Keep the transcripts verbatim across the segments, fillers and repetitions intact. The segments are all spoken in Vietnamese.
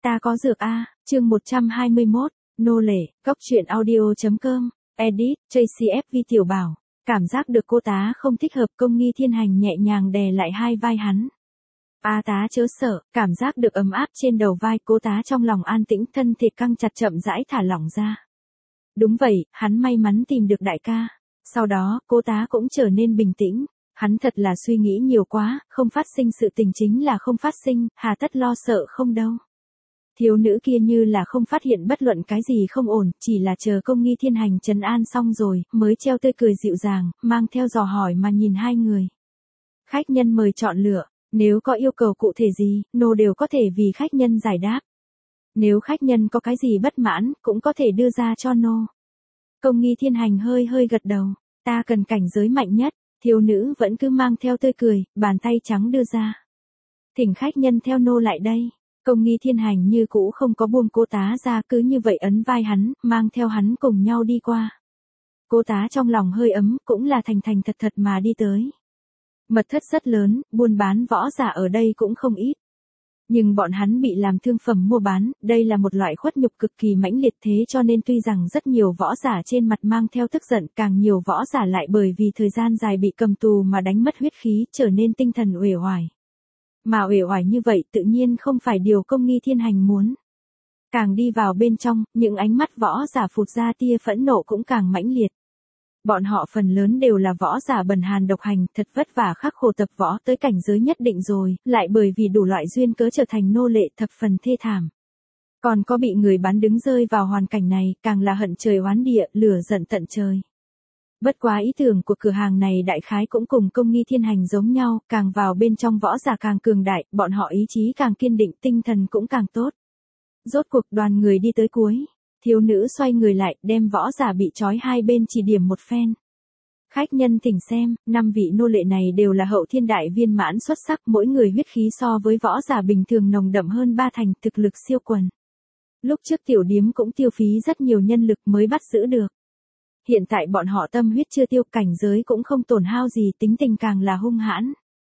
Ta có dược a, chương một trăm hai mươi mốt, nô lệ, góc truyện audio.com, edit, Tracy ép vê tiểu bảo, cảm giác được cô tá không thích hợp. Công nghi thiên hành nhẹ nhàng đè lại hai vai hắn. A tá chớ sợ, cảm giác được ấm áp trên đầu vai. Cô tá trong lòng an tĩnh, thân thể căng chặt chậm rãi thả lỏng ra. Đúng vậy, hắn may mắn tìm được đại ca. Sau đó, cô tá cũng trở nên bình tĩnh. Hắn thật là suy nghĩ nhiều quá, không phát sinh sự tình chính là không phát sinh, hà tất lo sợ không đâu. Thiếu nữ kia như là không phát hiện bất luận cái gì không ổn, chỉ là chờ công nghi thiên hành trấn an xong rồi, mới treo tươi cười dịu dàng, mang theo dò hỏi mà nhìn hai người. Khách nhân mời chọn lựa, nếu có yêu cầu cụ thể gì, nô đều có thể vì khách nhân giải đáp. Nếu khách nhân có cái gì bất mãn, cũng có thể đưa ra cho nô. Công nghi thiên hành hơi hơi gật đầu, ta cần cảnh giới mạnh nhất. Thiếu nữ vẫn cứ mang theo tươi cười, bàn tay trắng đưa ra. Thỉnh khách nhân theo nô lại đây. Công nghi thiên hành như cũ không có buông cô tá ra, cứ như vậy ấn vai hắn, mang theo hắn cùng nhau đi qua. Cô tá trong lòng hơi ấm, cũng là thành thành thật thật mà đi tới. Mật thất rất lớn, buôn bán võ giả ở đây cũng không ít. Nhưng bọn hắn bị làm thương phẩm mua bán, đây là một loại khuất nhục cực kỳ mãnh liệt, thế cho nên tuy rằng rất nhiều võ giả trên mặt mang theo tức giận, càng nhiều võ giả lại bởi vì thời gian dài bị cầm tù mà đánh mất huyết khí, trở nên tinh thần uể oải. Mà uể oải như vậy tự nhiên không phải điều công nghi thiên hành muốn. Càng đi vào bên trong, những ánh mắt võ giả phụt ra tia phẫn nộ cũng càng mãnh liệt. Bọn họ phần lớn đều là võ giả bần hàn độc hành, thật vất vả khắc khổ tập võ tới cảnh giới nhất định rồi, lại bởi vì đủ loại duyên cớ trở thành nô lệ, thập phần thê thảm. Còn có bị người bán đứng rơi vào hoàn cảnh này, càng là hận trời oán địa, lửa giận tận trời. Bất quá ý tưởng của cửa hàng này đại khái cũng cùng công nghi thiên hành giống nhau, càng vào bên trong võ giả càng cường đại, bọn họ ý chí càng kiên định, tinh thần cũng càng tốt. Rốt cuộc đoàn người đi tới cuối. Thiếu nữ xoay người lại, đem võ giả bị trói hai bên chỉ điểm một phen. Khách nhân thỉnh xem, năm vị nô lệ này đều là hậu thiên đại viên mãn xuất sắc, mỗi người huyết khí so với võ giả bình thường nồng đậm hơn ba thành, thực lực siêu quần. Lúc trước tiểu điếm cũng tiêu phí rất nhiều nhân lực mới bắt giữ được. Hiện tại bọn họ tâm huyết chưa tiêu, cảnh giới cũng không tổn hao gì, tính tình càng là hung hãn.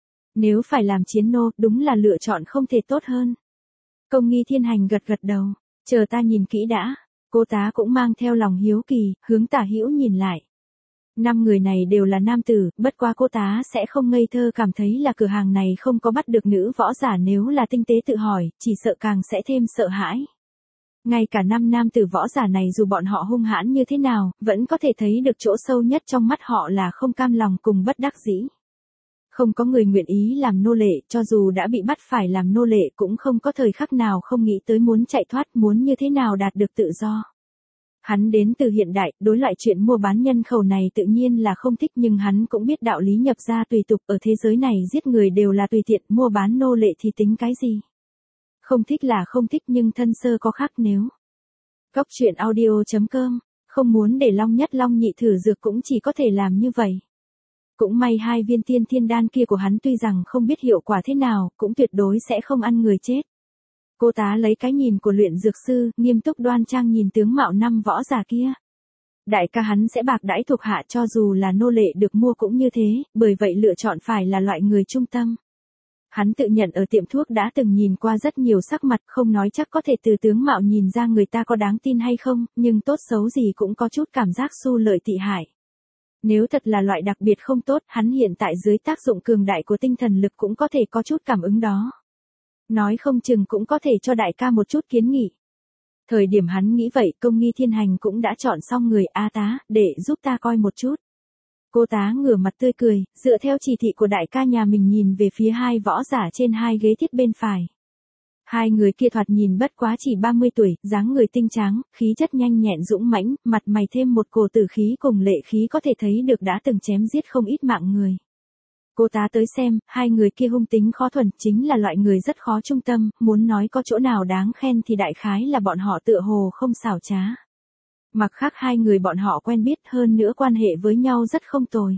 Nếu phải làm chiến nô, đúng là lựa chọn không thể tốt hơn. Công nghi thiên hành gật gật đầu, chờ ta nhìn kỹ đã. Cô tá cũng mang theo lòng hiếu kỳ, hướng tả hữu nhìn lại. Năm người này đều là nam tử, bất quá cô tá sẽ không ngây thơ cảm thấy là cửa hàng này không có bắt được nữ võ giả, nếu là tinh tế tự hỏi, chỉ sợ càng sẽ thêm sợ hãi. Ngay cả năm nam tử võ giả này dù bọn họ hung hãn như thế nào, vẫn có thể thấy được chỗ sâu nhất trong mắt họ là không cam lòng cùng bất đắc dĩ. Không có người nguyện ý làm nô lệ, cho dù đã bị bắt phải làm nô lệ cũng không có thời khắc nào không nghĩ tới muốn chạy thoát, muốn như thế nào đạt được tự do. Hắn đến từ hiện đại, đối loại chuyện mua bán nhân khẩu này tự nhiên là không thích, nhưng hắn cũng biết đạo lý nhập gia tùy tục, ở thế giới này giết người đều là tùy tiện, mua bán nô lệ thì tính cái gì. Không thích là không thích, nhưng thân sơ có khác nếu. Góc truyện audio.com, không muốn để Long Nhất Long Nhị thử dược cũng chỉ có thể làm như vậy. Cũng may hai viên tiên thiên đan kia của hắn tuy rằng không biết hiệu quả thế nào, cũng tuyệt đối sẽ không ăn người chết. Cô tá lấy cái nhìn của luyện dược sư, nghiêm túc đoan trang nhìn tướng mạo năm võ giả kia. Đại ca hắn sẽ bạc đãi thuộc hạ, cho dù là nô lệ được mua cũng như thế, bởi vậy lựa chọn phải là loại người trung tâm. Hắn tự nhận ở tiệm thuốc đã từng nhìn qua rất nhiều sắc mặt, không nói chắc có thể từ tướng mạo nhìn ra người ta có đáng tin hay không, nhưng tốt xấu gì cũng có chút cảm giác xu lợi tị hại. Nếu thật là loại đặc biệt không tốt, hắn hiện tại dưới tác dụng cường đại của tinh thần lực cũng có thể có chút cảm ứng đó. Nói không chừng cũng có thể cho đại ca một chút kiến nghị. Thời điểm hắn nghĩ vậy, công nghi thiên hành cũng đã chọn xong người. A tá, để giúp ta coi một chút. Cô tá ngửa mặt tươi cười, dựa theo chỉ thị của đại ca nhà mình nhìn về phía hai võ giả trên hai ghế thiết bên phải. Hai người kia thoạt nhìn bất quá chỉ ba mươi tuổi, dáng người tinh tráng, khí chất nhanh nhẹn dũng mãnh, mặt mày thêm một cổ tử khí cùng lệ khí có thể thấy được đã từng chém giết không ít mạng người. Cô tá tới xem, hai người kia hung tính khó thuần, chính là loại người rất khó trung tâm, muốn nói có chỗ nào đáng khen thì đại khái là bọn họ tựa hồ không xảo trá. Mặc khác hai người bọn họ quen biết, hơn nữa quan hệ với nhau rất không tồi.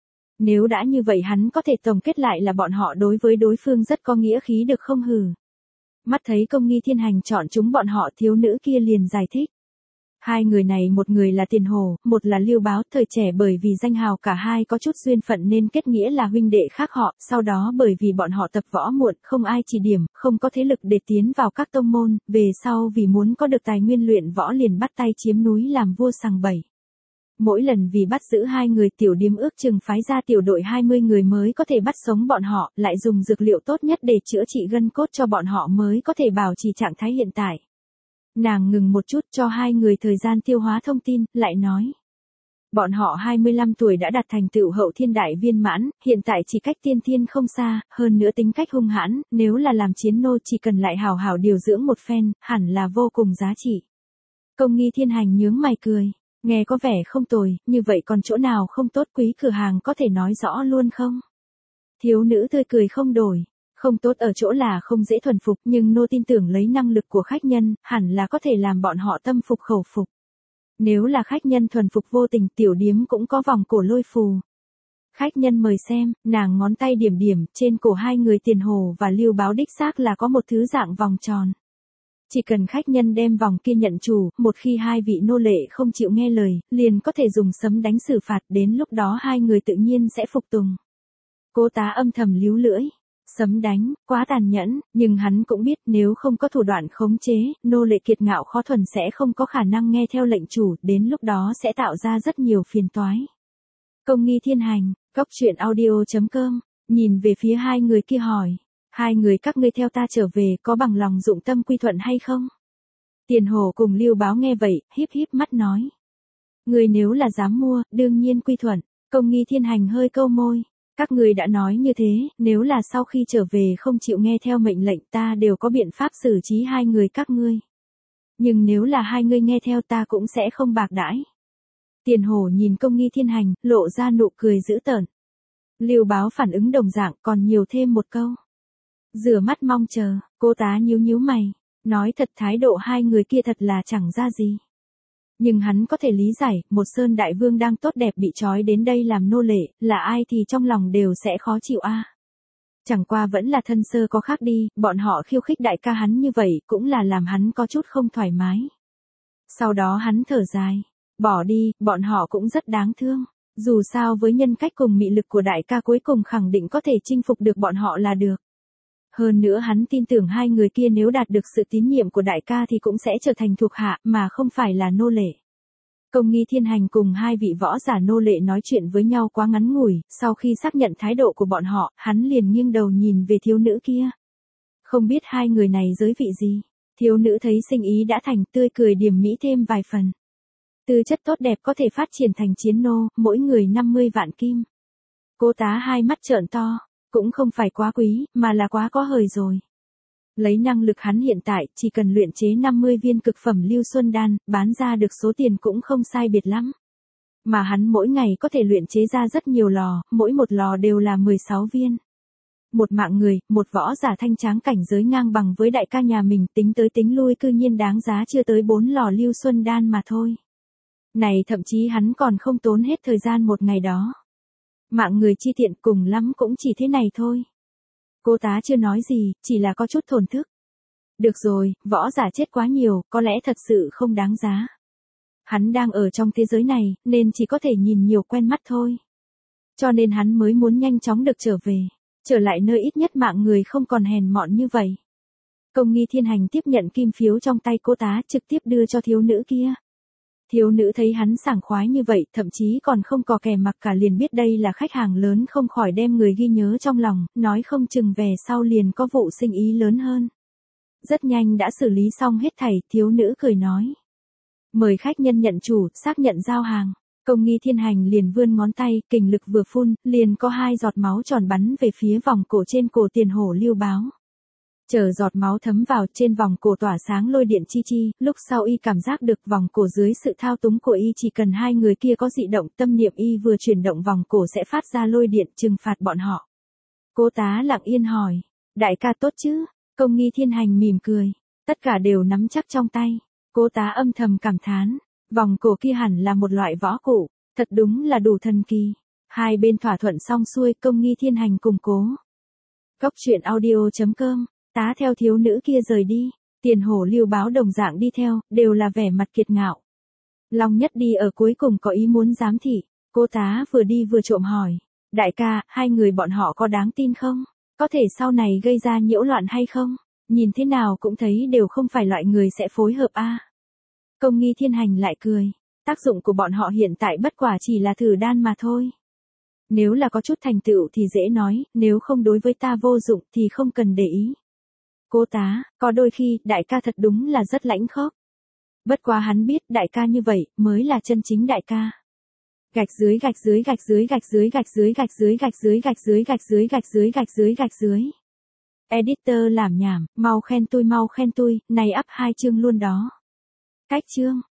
Nếu đã như vậy hắn có thể tổng kết lại là bọn họ đối với đối phương rất có nghĩa khí được không hừ. Mắt thấy công nghi thiên hành chọn chúng bọn họ, thiếu nữ kia liền giải thích. Hai người này một người là Tiền Hổ, một là Lưu Báo, thời trẻ bởi vì danh hào cả hai có chút duyên phận nên kết nghĩa là huynh đệ khác họ, sau đó bởi vì bọn họ tập võ muộn, không ai chỉ điểm, không có thế lực để tiến vào các tông môn, về sau vì muốn có được tài nguyên luyện võ liền bắt tay chiếm núi làm vua sằng bẫy. Mỗi lần vì bắt giữ hai người tiểu điếm ước chừng phái ra tiểu đội hai mươi người mới có thể bắt sống bọn họ, lại dùng dược liệu tốt nhất để chữa trị gân cốt cho bọn họ mới có thể bảo trì trạng thái hiện tại. Nàng ngừng một chút cho hai người thời gian tiêu hóa thông tin, lại nói. Bọn họ hai mươi lăm tuổi đã đạt thành tựu hậu thiên đại viên mãn, hiện tại chỉ cách tiên thiên không xa, hơn nữa tính cách hung hãn, nếu là làm chiến nô chỉ cần lại hào hào điều dưỡng một phen, hẳn là vô cùng giá trị. Công Nghi Thiên Hành nhướng mày cười, nghe có vẻ không tồi, như vậy còn chỗ nào không tốt, quý cửa hàng có thể nói rõ luôn không? Thiếu nữ tươi cười không đổi. Không tốt ở chỗ là không dễ thuần phục, nhưng nô tin tưởng lấy năng lực của khách nhân, hẳn là có thể làm bọn họ tâm phục khẩu phục. Nếu là khách nhân thuần phục vô tình, tiểu điếm cũng có vòng cổ lôi phù. Khách nhân mời xem, nàng ngón tay điểm điểm, trên cổ hai người Tiền Hổ và Lưu Báo đích xác là có một thứ dạng vòng tròn. Chỉ cần khách nhân đem vòng kia nhận chủ, một khi hai vị nô lệ không chịu nghe lời, liền có thể dùng sấm đánh xử phạt, đến lúc đó hai người tự nhiên sẽ phục tùng. Cô tá âm thầm líu lưỡi. Sấm đánh, quá tàn nhẫn, nhưng hắn cũng biết nếu không có thủ đoạn khống chế, nô lệ kiệt ngạo khó thuần sẽ không có khả năng nghe theo lệnh chủ, đến lúc đó sẽ tạo ra rất nhiều phiền toái. Công Nghi Thiên Hành, cốc truyện audio chấm com, nhìn về phía hai người kia hỏi, hai người các ngươi theo ta trở về có bằng lòng dụng tâm quy thuận hay không? Tiền Hổ cùng Lưu Báo nghe vậy, híp híp mắt nói. Người nếu là dám mua, đương nhiên quy thuận. Công Nghi Thiên Hành hơi câu môi. Các người đã nói như thế, nếu là sau khi trở về không chịu nghe theo mệnh lệnh ta đều có biện pháp xử trí hai người các ngươi. Nhưng nếu là hai ngươi nghe theo ta cũng sẽ không bạc đãi. Tiền Hổ nhìn Công Nghi Thiên Hành, lộ ra nụ cười dữ tợn. Lưu Báo phản ứng đồng dạng, còn nhiều thêm một câu. Rửa mắt mong chờ, cô tá nhíu nhíu mày, nói thật thái độ hai người kia thật là chẳng ra gì. Nhưng hắn có thể lý giải, một sơn đại vương đang tốt đẹp bị trói đến đây làm nô lệ, là ai thì trong lòng đều sẽ khó chịu a. À. Chẳng qua vẫn là thân sơ có khác đi, bọn họ khiêu khích đại ca hắn như vậy, cũng là làm hắn có chút không thoải mái. Sau đó hắn thở dài, bỏ đi, bọn họ cũng rất đáng thương. Dù sao với nhân cách cùng mị lực của đại ca cuối cùng khẳng định có thể chinh phục được bọn họ là được. Hơn nữa hắn tin tưởng hai người kia nếu đạt được sự tín nhiệm của đại ca thì cũng sẽ trở thành thuộc hạ mà không phải là nô lệ. Công Nghi Thiên Hành cùng hai vị võ giả nô lệ nói chuyện với nhau quá ngắn ngủi, sau khi xác nhận thái độ của bọn họ, hắn liền nghiêng đầu nhìn về thiếu nữ kia. Không biết hai người này giới vị gì, thiếu nữ thấy sinh ý đã thành tươi cười điềm mỹ thêm vài phần. Tư chất tốt đẹp có thể phát triển thành chiến nô, mỗi người năm mươi vạn kim. Cô tá hai mắt trợn to. Cũng không phải quá quý, mà là quá có hời rồi. Lấy năng lực hắn hiện tại, chỉ cần luyện chế năm mươi viên cực phẩm lưu xuân đan, bán ra được số tiền cũng không sai biệt lắm. Mà hắn mỗi ngày có thể luyện chế ra rất nhiều lò, mỗi một lò đều là mười sáu viên. Một mạng người, một võ giả thanh tráng cảnh giới ngang bằng với đại ca nhà mình, tính tới tính lui cư nhiên đáng giá chưa tới bốn lò lưu xuân đan mà thôi. Này thậm chí hắn còn không tốn hết thời gian một ngày đó. Mạng người chi tiện cùng lắm cũng chỉ thế này thôi. Cô tá chưa nói gì, chỉ là có chút thổn thức. Được rồi, võ giả chết quá nhiều, có lẽ thật sự không đáng giá. Hắn đang ở trong thế giới này, nên chỉ có thể nhìn nhiều quen mắt thôi. Cho nên hắn mới muốn nhanh chóng được trở về, trở lại nơi ít nhất mạng người không còn hèn mọn như vậy. Công Nghi Thiên Hành tiếp nhận kim phiếu trong tay cô tá trực tiếp đưa cho thiếu nữ kia. Thiếu nữ thấy hắn sảng khoái như vậy, thậm chí còn không có kè mặc cả liền biết đây là khách hàng lớn, không khỏi đem người ghi nhớ trong lòng, nói không chừng về sau liền có vụ sinh ý lớn hơn. Rất nhanh đã xử lý xong hết thảy, thiếu nữ cười nói. Mời khách nhân nhận chủ, xác nhận giao hàng. Công Nghi Thiên Hành liền vươn ngón tay, kình lực vừa phun, liền có hai giọt máu tròn bắn về phía vòng cổ trên cổ Tiền Hổ Lưu Báo. Chờ giọt máu thấm vào trên vòng cổ tỏa sáng lôi điện chi chi, lúc sau y cảm giác được vòng cổ dưới sự thao túng của y chỉ cần hai người kia có dị động, tâm niệm y vừa chuyển động vòng cổ sẽ phát ra lôi điện trừng phạt bọn họ. Cô tá lặng yên hỏi, đại ca tốt chứ? Công Nghi Thiên Hành mỉm cười, tất cả đều nắm chắc trong tay. Cô tá âm thầm cảm thán, vòng cổ kia hẳn là một loại võ cụ, thật đúng là đủ thần kỳ. Hai bên thỏa thuận xong xuôi, Công Nghi Thiên Hành củng cố. Cốc truyện audio chấm com, tá theo thiếu nữ kia rời đi, Tiền Hổ Lưu Báo đồng dạng đi theo, đều là vẻ mặt kiệt ngạo. Long Nhất đi ở cuối cùng có ý muốn giám thị, cô tá vừa đi vừa trộm hỏi. Đại ca, hai người bọn họ có đáng tin không? Có thể sau này gây ra nhiễu loạn hay không? Nhìn thế nào cũng thấy đều không phải loại người sẽ phối hợp a. Công nghi thiên hành lại cười. Tác dụng của bọn họ hiện tại bất quả chỉ là thử đan mà thôi. Nếu là có chút thành tựu thì dễ nói, nếu không đối với ta vô dụng thì không cần để ý. Cô tá, có đôi khi, đại ca thật đúng là rất lãnh khốc. Bất quá hắn biết đại ca như vậy, mới là chân chính đại ca. Gạch dưới gạch dưới gạch dưới gạch dưới gạch dưới gạch dưới gạch dưới gạch dưới gạch dưới gạch dưới gạch dưới gạch dưới. Editor làm nhảm, mau khen tôi mau khen tôi, này up hai chương luôn đó. Cách chương.